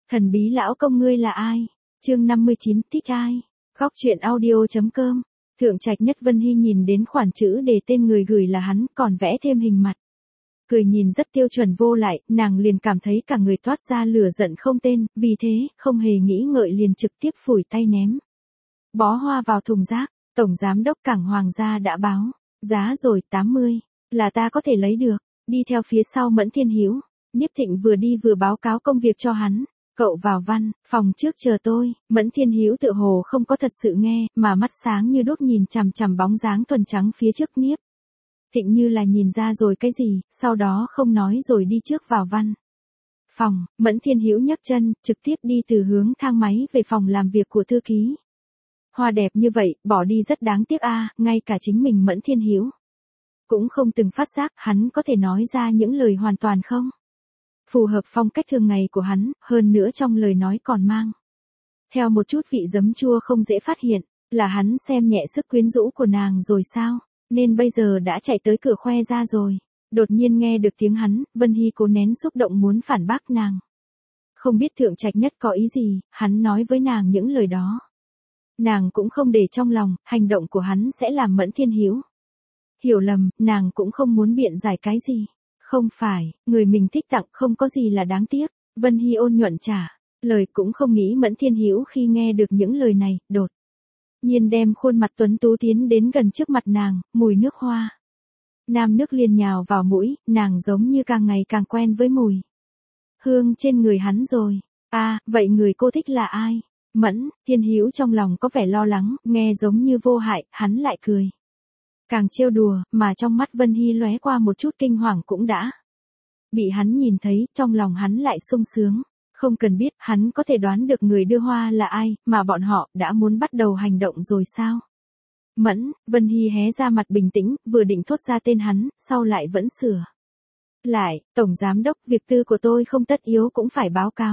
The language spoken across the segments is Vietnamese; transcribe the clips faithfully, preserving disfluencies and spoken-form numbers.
Thần bí lão công ngươi là ai? Chương năm mươi chín, thích ai? Góc truyện audio.com. Thượng Trạch Nhất Vân Hy nhìn đến khoản chữ để tên người gửi là hắn, còn vẽ thêm hình mặt. Cười nhìn rất tiêu chuẩn vô lại, nàng liền cảm thấy cả người toát ra lửa giận không tên, vì thế, không hề nghĩ ngợi liền trực tiếp phủi tay ném. Bó hoa vào thùng rác, Tổng Giám đốc Cảng Hoàng gia đã báo, giá rồi tám mươi, là ta có thể lấy được, đi theo phía sau Mẫn Thiên Hữu. Niếp Thịnh vừa đi vừa báo cáo công việc cho hắn. Cậu vào văn phòng trước chờ tôi. Mẫn Thiên Hữu tự hồ không có thật sự nghe, mà mắt sáng như đốt nhìn chằm chằm bóng dáng thuần trắng phía trước Niếp Thịnh, như là nhìn ra rồi cái gì, sau đó không nói rồi đi trước vào văn phòng. Mẫn Thiên Hữu nhấc chân, trực tiếp đi từ hướng thang máy về phòng làm việc của thư ký. Hoa đẹp như vậy, bỏ đi rất đáng tiếc a, ngay cả chính mình Mẫn Thiên Hữu cũng không từng phát giác hắn có thể nói ra những lời hoàn toàn không phù hợp phong cách thường ngày của hắn, hơn nữa trong lời nói còn mang theo một chút vị giấm chua không dễ phát hiện, là hắn xem nhẹ sức quyến rũ của nàng rồi sao, nên bây giờ đã chạy tới cửa khoe ra rồi. Đột nhiên nghe được tiếng hắn, Vân Hy cố nén xúc động muốn phản bác nàng. Không biết Thượng Trạch Nhất có ý gì, hắn nói với nàng những lời đó. Nàng cũng không để trong lòng, hành động của hắn sẽ làm Mẫn Thiên Hữu hiểu lầm, nàng cũng không muốn biện giải cái gì. Không phải, người mình thích tặng không có gì là đáng tiếc. Vân Hy ôn nhuận trả lời, cũng không nghĩ Mẫn Thiên Hữu khi nghe được những lời này, đột nhiên đem khuôn mặt tuấn tú tiến đến gần trước mặt nàng, mùi nước hoa nam nước liền nhào vào mũi, nàng giống như càng ngày càng quen với mùi hương trên người hắn rồi. A, à, vậy người cô thích là ai? Mẫn Thiên Hữu trong lòng có vẻ lo lắng, nghe giống như vô hại, hắn lại cười. Càng trêu đùa, mà trong mắt Vân Hy lóe qua một chút kinh hoàng cũng đã bị hắn nhìn thấy, trong lòng hắn lại sung sướng. Không cần biết, hắn có thể đoán được người đưa hoa là ai, mà bọn họ đã muốn bắt đầu hành động rồi sao? Mẫn, Vân Hy hé ra mặt bình tĩnh, vừa định thốt ra tên hắn, sau lại vẫn sửa lại, Tổng Giám đốc, việc tư của tôi không tất yếu cũng phải báo cáo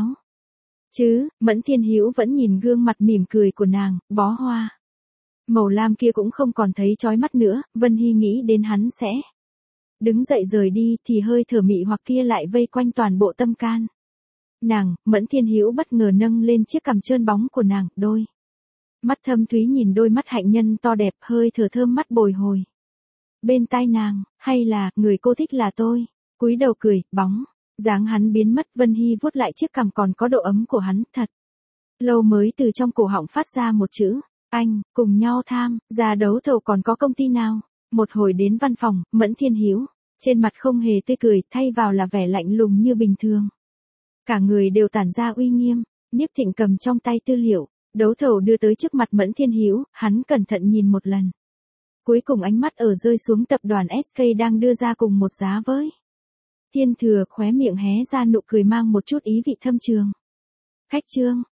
chứ. Mẫn Thiên Hữu vẫn nhìn gương mặt mỉm cười của nàng, bó hoa màu lam kia cũng không còn thấy chói mắt nữa. Vân Hy nghĩ đến hắn sẽ đứng dậy rời đi, thì hơi thở mị hoặc kia lại vây quanh toàn bộ tâm can nàng. Mẫn Thiên Hữu bất ngờ nâng lên chiếc cằm trơn bóng của nàng, đôi mắt thâm thúy nhìn đôi mắt hạnh nhân to đẹp, hơi thở thơm mắt bồi hồi bên tai nàng. Hay là, người cô thích là tôi? Cúi đầu cười, bóng dáng hắn biến mất. Vân Hy vuốt lại chiếc cằm còn có độ ấm của hắn, thật lâu mới từ trong cổ họng phát ra một chữ. Anh, cùng nhau tham gia đấu thầu còn có công ty nào? Một hồi đến văn phòng, Mẫn Thiên Hữu trên mặt không hề tươi cười, thay vào là vẻ lạnh lùng như bình thường. Cả người đều tản ra uy nghiêm. Niếp Thịnh cầm trong tay tư liệu đấu thầu đưa tới trước mặt Mẫn Thiên Hữu, hắn cẩn thận nhìn một lần. Cuối cùng ánh mắt ở rơi xuống tập đoàn ét ca đang đưa ra cùng một giá với Thiên Thừa, khóe miệng hé ra nụ cười mang một chút ý vị thâm trường. Khách trương,